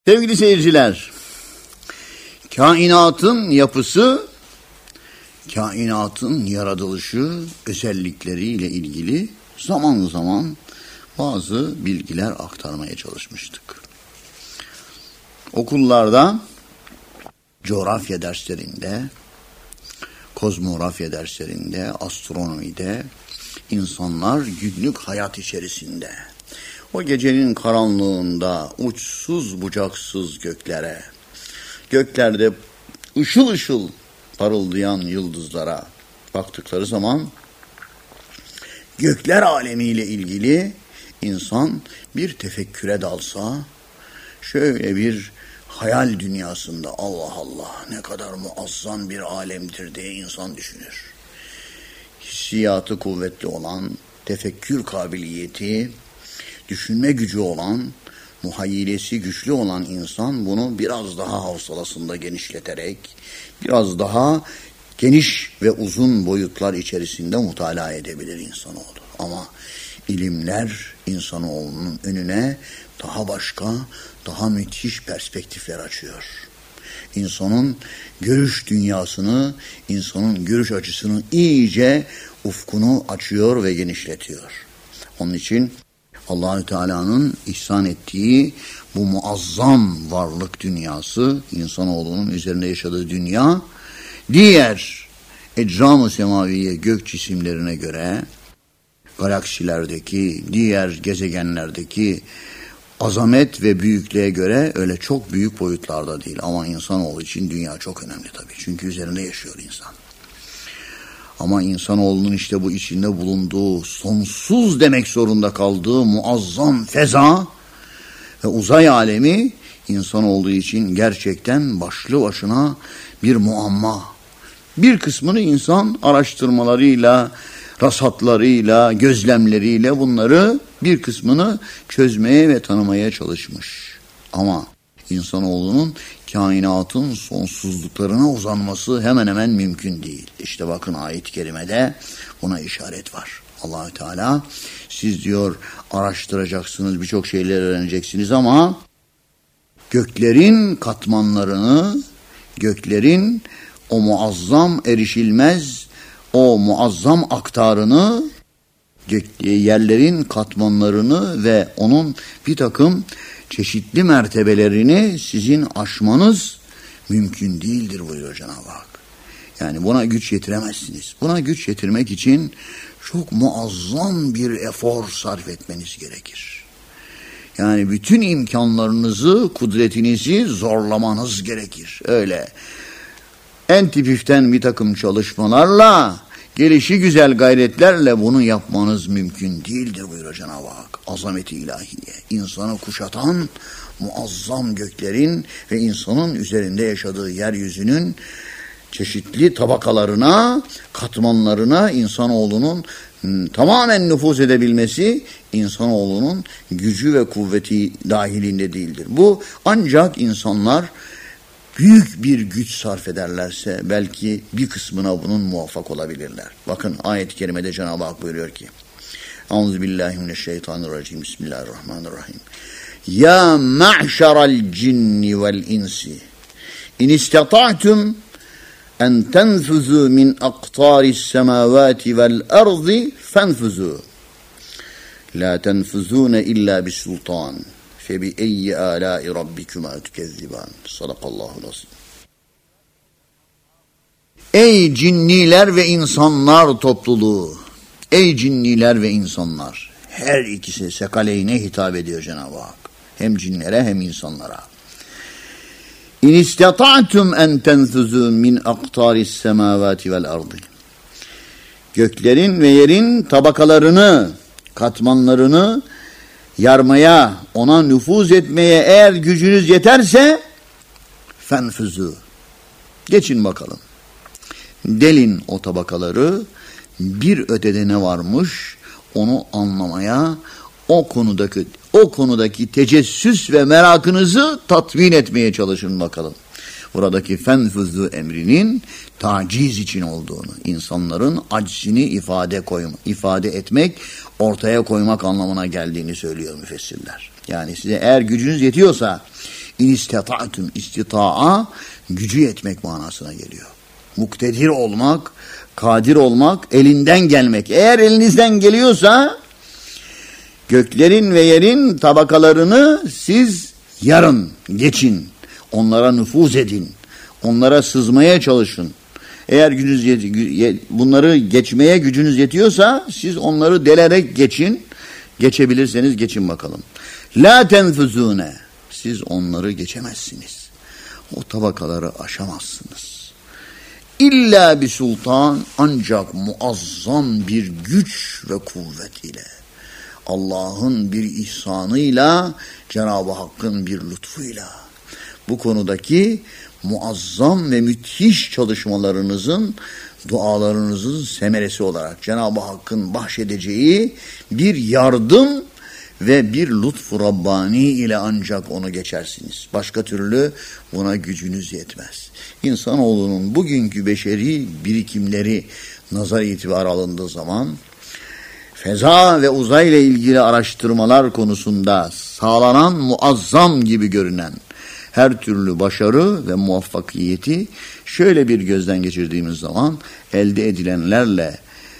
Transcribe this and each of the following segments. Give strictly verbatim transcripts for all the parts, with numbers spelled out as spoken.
Sevgili seyirciler, kainatın yapısı, kainatın yaratılışı özellikleriyle ilgili zaman zaman bazı bilgiler aktarmaya çalışmıştık. Okullarda, coğrafya derslerinde, kozmografya derslerinde, astronomide insanlar günlük hayat içerisinde o gecenin karanlığında uçsuz bucaksız göklere, göklerde ışıl ışıl parıldayan yıldızlara baktıkları zaman gökler alemiyle ilgili insan bir tefekküre dalsa, şöyle bir hayal dünyasında Allah Allah ne kadar muazzam bir alemdir diye insan düşünür. Hissiyatı kuvvetli olan, tefekkür kabiliyeti, düşünme gücü olan, muhayyilesi güçlü olan insan bunu biraz daha havsalasında genişleterek, biraz daha geniş ve uzun boyutlar içerisinde mutalaa edebilir insanoğlu. Ama ilimler insanoğlunun önüne daha başka, daha müthiş perspektifler açıyor. İnsanın görüş dünyasını, insanın görüş açısını iyice ufkunu açıyor ve genişletiyor. Onun için Allah-u Teala'nın ihsan ettiği bu muazzam varlık dünyası, insanoğlunun üzerinde yaşadığı dünya, diğer ecram-ı semaviye gök cisimlerine göre, galaksilerdeki, diğer gezegenlerdeki azamet ve büyüklüğe göre öyle çok büyük boyutlarda değil. Ama insanoğlu için dünya çok önemli tabii. Çünkü üzerinde yaşıyor insan. Ama insanoğlunun işte bu içinde bulunduğu, sonsuz demek zorunda kaldığı muazzam feza ve uzay alemi insan olduğu için gerçekten başlı başına bir muamma. Bir kısmını insan araştırmalarıyla, rasatlarıyla, gözlemleriyle bunları bir kısmını çözmeye ve tanımaya çalışmış. Ama insanoğlunun kainatın sonsuzluklarına uzanması hemen hemen mümkün değil. İşte bakın ayet-i kerimede buna işaret var. Allah-u Teala siz diyor araştıracaksınız, birçok şeyler öğreneceksiniz ama göklerin katmanlarını, göklerin o muazzam erişilmez, o muazzam aktarını, yerlerin katmanlarını ve onun bir takım çeşitli mertebelerini sizin aşmanız mümkün değildir buyuruyor Cenab-ı Hak. Yani buna güç yetiremezsiniz. Buna güç yetirmek için çok muazzam bir efor sarf etmeniz gerekir. Yani bütün imkanlarınızı, kudretinizi zorlamanız gerekir. Öyle en tipiften bir takım çalışmalarla, gelişi güzel gayretlerle bunu yapmanız mümkün değildir buyuruyor Cenab-ı Hak. Azameti ilahiye, insanı kuşatan muazzam göklerin ve insanın üzerinde yaşadığı yeryüzünün çeşitli tabakalarına, katmanlarına insanoğlunun tamamen nüfuz edebilmesi insanoğlunun gücü ve kuvveti dahilinde değildir. Bu ancak insanlar büyük bir güç sarf ederlerse belki bir kısmına bunun muvaffak olabilirler. Bakın ayet-i kerimede Cenab-ı Hak buyuruyor ki Euzubillahimineşşeytanirracim. Bismillahirrahmanirrahim. Ya ma'şeral cinni vel insi in istata'tum en tenfuzu min aqtaris semavati vel ardı fenfuzu la tenfuzune illa bis sultan فَبِأَيِّ آلَاءِ رَبِّكُمَا تُكَذِّبَانِ Sadakallahu lazim. Ey cinniler ve insanlar topluluğu, ey cinniler ve insanlar, her ikisi sekaleyne hitap ediyor Cenab-ı Hak. Hem cinlere hem insanlara. İn istata'tum en tenfuzu min aqtaris semavati vel ardı. Göklerin ve yerin tabakalarını, katmanlarını yarmaya, ona nüfuz etmeye eğer gücünüz yeterse fenfuzu. Geçin bakalım. Delin o tabakaları, bir ötede ne varmış onu anlamaya, o konudaki o konudaki tecessüs ve merakınızı tatmin etmeye çalışın bakalım. Buradaki fenfuzu emrinin taciz için olduğunu, insanların aczini ifade koyma, ifade etmek, ortaya koymak anlamına geldiğini söylüyor müfessirler. Yani size eğer gücünüz yetiyorsa, İnistata'tum, istita'a gücü yetmek manasına geliyor. Muktedir olmak, kadir olmak, elinden gelmek. Eğer elinizden geliyorsa göklerin ve yerin tabakalarını siz yarın geçin. Onlara nüfuz edin. Onlara sızmaya çalışın. Eğer gücünüz yet- bunları geçmeye gücünüz yetiyorsa siz onları delerek geçin. Geçebilirseniz geçin bakalım. La tenfuzune. Siz onları geçemezsiniz. O tabakaları aşamazsınız. İlla bir sultan, ancak muazzam bir güç ve kuvvet ile. Allah'ın bir ihsanıyla, Cenab-ı Hakk'ın bir lütfuyla. Bu konudaki muazzam ve müthiş çalışmalarınızın, dualarınızın semeresi olarak Cenab-ı Hakk'ın bahşedeceği bir yardım ve bir lütfu Rabbani ile ancak onu geçersiniz. Başka türlü buna gücünüz yetmez. İnsanoğlunun bugünkü beşeri birikimleri nazar itibarı alındığı zaman, feza ve uzayla ilgili araştırmalar konusunda sağlanan muazzam gibi görünen her türlü başarı ve muvaffakiyeti şöyle bir gözden geçirdiğimiz zaman elde edilenlerle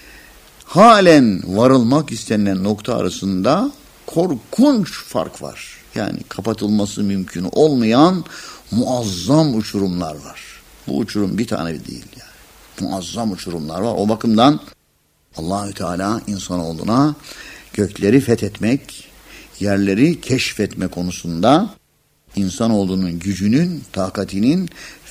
halen varılmak istenilen nokta arasında korkunç fark var. Yani kapatılması mümkün olmayan muazzam uçurumlar var. Bu uçurum bir tane değil yani. Muazzam uçurumlar var. O bakımdan Allahü Teala insanoğluna gökleri fethetmek, yerleri keşfetme konusunda insanoğlunun gücünün, takatinin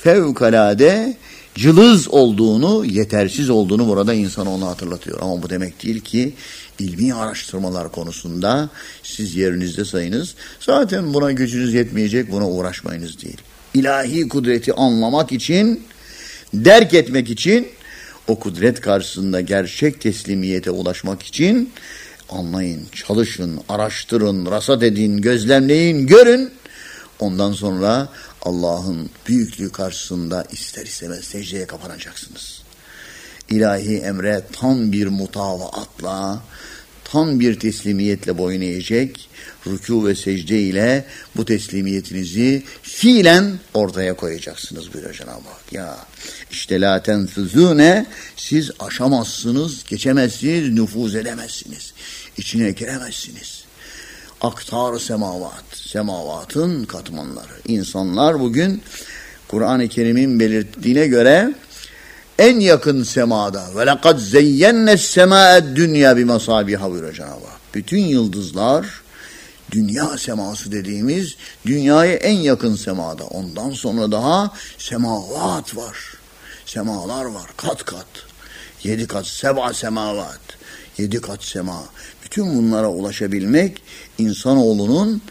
fevkalade cılız olduğunu, yetersiz olduğunu burada insanoğlu hatırlatıyor. Ama bu demek değil ki ilmi araştırmalar konusunda siz yerinizde sayınız. Zaten buna gücünüz yetmeyecek, buna uğraşmayınız değil. İlahi kudreti anlamak için, derk etmek için, o kudret karşısında gerçek teslimiyete ulaşmak için anlayın, çalışın, araştırın, rasat edin, gözlemleyin, görün. Ondan sonra Allah'ın büyüklüğü karşısında ister istemez secdeye kapanacaksınız. İlahi emre tam bir mutavaatla, tam bir teslimiyetle boyun eğecek, rükû ve secde ile bu teslimiyetinizi fiilen ortaya koyacaksınız buyuruyor Cenab-ı Hak. Ya işte la tenfuzune, siz aşamazsınız, geçemezsiniz, nüfuz edemezsiniz, içine giremezsiniz. Aktar semavat, semavatın katmanları. İnsanlar bugün Kur'an-ı Kerim'in belirttiğine göre en yakın semada ve lekad zeyyennes semâed dünya bimasâbiha buyuruyor Cenab-ı Hak. Bütün yıldızlar dünya seması dediğimiz dünyaya en yakın semada. Ondan sonra daha semavat var. Semalar var kat kat. Yedi kat, seba semavat. Yedi kat sema. Bütün bunlara ulaşabilmek insanoğlunun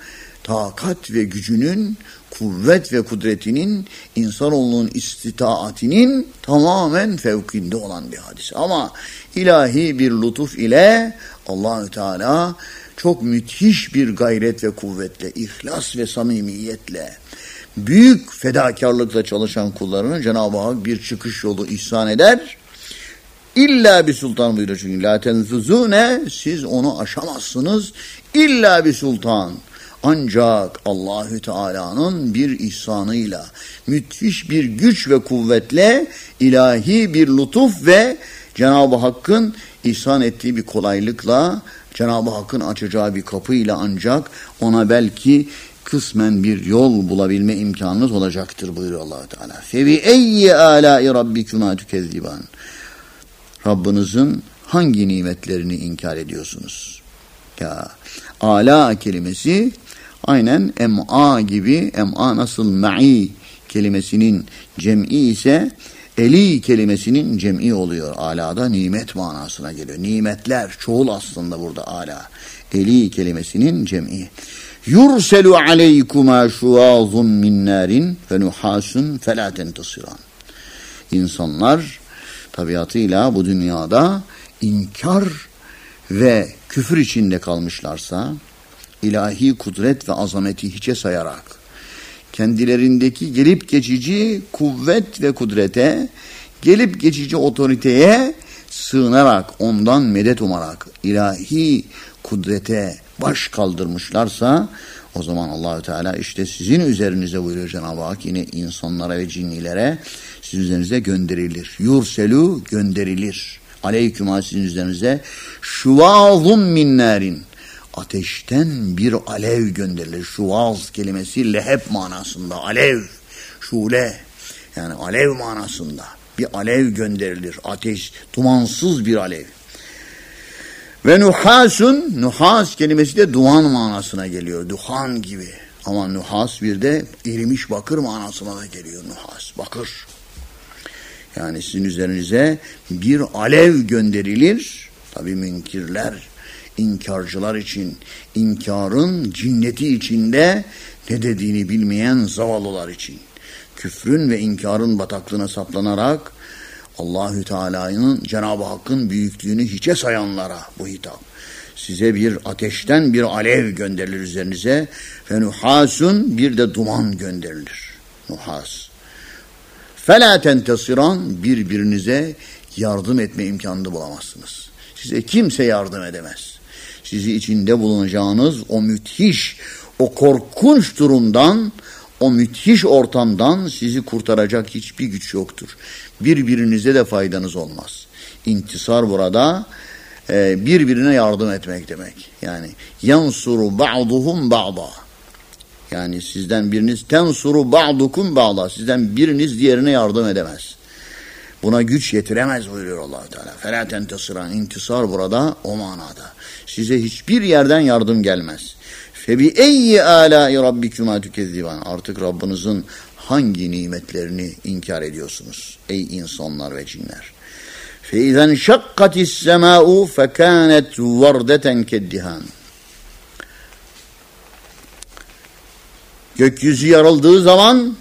takat ve gücünün, kuvvet ve kudretinin, insanoğlunun istitaatinin tamamen fevkinde olan bir hadis. Ama ilahi bir lütuf ile Allahü Teala çok müthiş bir gayret ve kuvvetle, ihlas ve samimiyetle, büyük fedakarlıkla çalışan kullarına Cenab-ı Hak bir çıkış yolu ihsan eder. İlla bir sultan buyuruyor çünkü. La tenfuzune, siz onu aşamazsınız. İlla bir sultan. Ancak Allahü Teala'nın bir ihsanıyla, müthiş bir güç ve kuvvetle, ilahi bir lütuf ve Cenab-ı Hakk'ın ihsan ettiği bir kolaylıkla, Cenab-ı Hakk'ın açacağı bir kapıyla ancak ona belki kısmen bir yol bulabilme imkanınız olacaktır buyuruyor Allah-u Teala. Febi eyyi alâi rabbikuma tükezziban. Rabbinizin hangi nimetlerini inkar ediyorsunuz? Ya, ala kelimesi aynen em'a gibi, em'a nasıl ma'i kelimesinin cem'i ise eli kelimesinin cem'i oluyor. Ala'da nimet manasına geliyor. Nimetler çoğul aslında burada ala. Eli kelimesinin cem'i. Yurselu aleykuma şuazun min narin ve nuhasun felâ tentasiran. İnsanlar tabiatıyla bu dünyada inkar ve küfür içinde kalmışlarsa, ilahi kudret ve azameti hiçe sayarak, kendilerindeki gelip geçici kuvvet ve kudrete, gelip geçici otoriteye sığınarak, ondan medet umarak, ilahi kudrete baş kaldırmışlarsa, O zaman Allahü Teala işte sizin üzerinize buyuruyor Cenab-ı Hak, yine insanlara ve cinnilere sizin üzerinize gönderilir. Yurselu gönderilir. Aleyküm sizin üzerinize şuvazun min narin. Ateşten bir alev gönderilir. Şuvaz kelimesi leheb manasında. Alev, şule, yani alev manasında. Bir alev gönderilir. Ateş, dumansız bir alev. Ve nuhasun, nuhas kelimesi de duman manasına geliyor. Duhan gibi. Ama nuhas bir de erimiş bakır manasına da geliyor. Nuhas, bakır. Yani sizin üzerinize bir alev gönderilir. Tabii münkirler, inkarcılar için, inkarın cinneti içinde ne dediğini bilmeyen zavallılar için. Küfrün ve inkarın bataklığına saplanarak Allahü Teala'nın, Cenab-ı Hakk'ın büyüklüğünü hiçe sayanlara bu hitap. Size bir ateşten bir alev gönderilir üzerinize. Ve nuhasun, bir de duman gönderilir. Nuhas. Fela tentasiran, birbirinize yardım etme imkanını bulamazsınız. Size kimse yardım edemez. Sizi içinde bulunacağınız o müthiş, o korkunç durumdan, o müthiş ortamdan sizi kurtaracak hiçbir güç yoktur. Birbirinize de faydanız olmaz. İntisar burada e, birbirine yardım etmek demek. Yani yansuru ba'duhum ba'da. Yani sizden biriniz tensuru ba'dukum ba'da. Sizden biriniz diğerine yardım edemez. Buna güç yetiremez buyuruyor Allah-u Teala. Fela tentasiran, intisar burada o manada. Size hiçbir yerden yardım gelmez. Febi eyyi alâi rabbikuma tükezziban. Artık Rabbinizin hangi nimetlerini inkar ediyorsunuz ey insanlar ve cinler? Fe izen şakkatis semâ'u fekânet vardeten keddihan. Gökyüzü yarıldığı zaman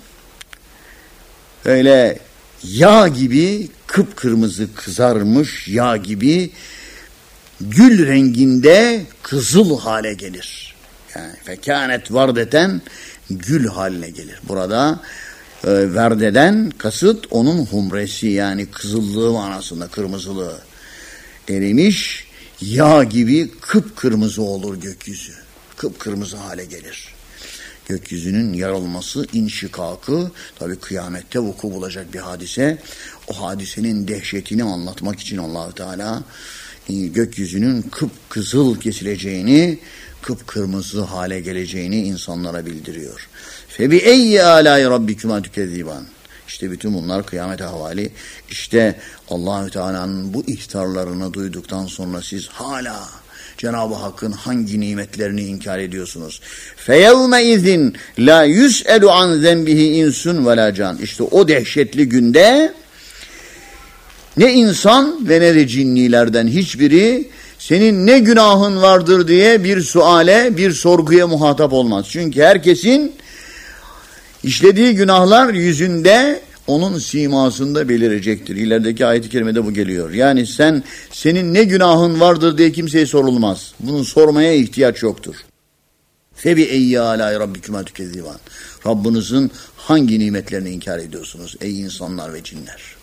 öyle yağ gibi kıpkırmızı kızarmış yağ gibi gül renginde kızıl hale gelir. Yani fekânet vardeten gül haline gelir. Burada e, verdeden kasıt onun humresi, yani kızıllığı manasında, kırmızılığı. Erimiş yağ gibi kıpkırmızı olur gökyüzü. Kıpkırmızı hale gelir. Gökyüzünün yarılması, inşikakı tabi kıyamette vuku bulacak bir hadise. O hadisenin dehşetini anlatmak için Allah-u Teala gökyüzünün kıpkızıl kesileceğini, kıpkırmızı hale geleceğini insanlara bildiriyor. Febi eyyi alâi rabbikuma tükezziban. İşte bütün bunlar kıyamet ahvali. İşte Allah-u Teala'nın bu ihtarlarını duyduktan sonra siz hala Cenab-ı Hakk'ın hangi nimetlerini inkar ediyorsunuz? Feyevme izin la yüs'elu an zenbihi insun ve la can. İşte o dehşetli günde ne insan ve ne de cinnilerden hiçbiri senin ne günahın vardır diye bir suale, bir sorguya muhatap olmaz. Çünkü herkesin işlediği günahlar yüzünde, onun simasında belirecektir. İlerideki ayet-i kerimede bu geliyor. Yani sen, senin ne günahın vardır diye kimseye sorulmaz. Bunu sormaya ihtiyaç yoktur. Febi eyyi alâi rabbikuma tükezziban. Rabbinizin hangi nimetlerini inkar ediyorsunuz ey insanlar ve cinler?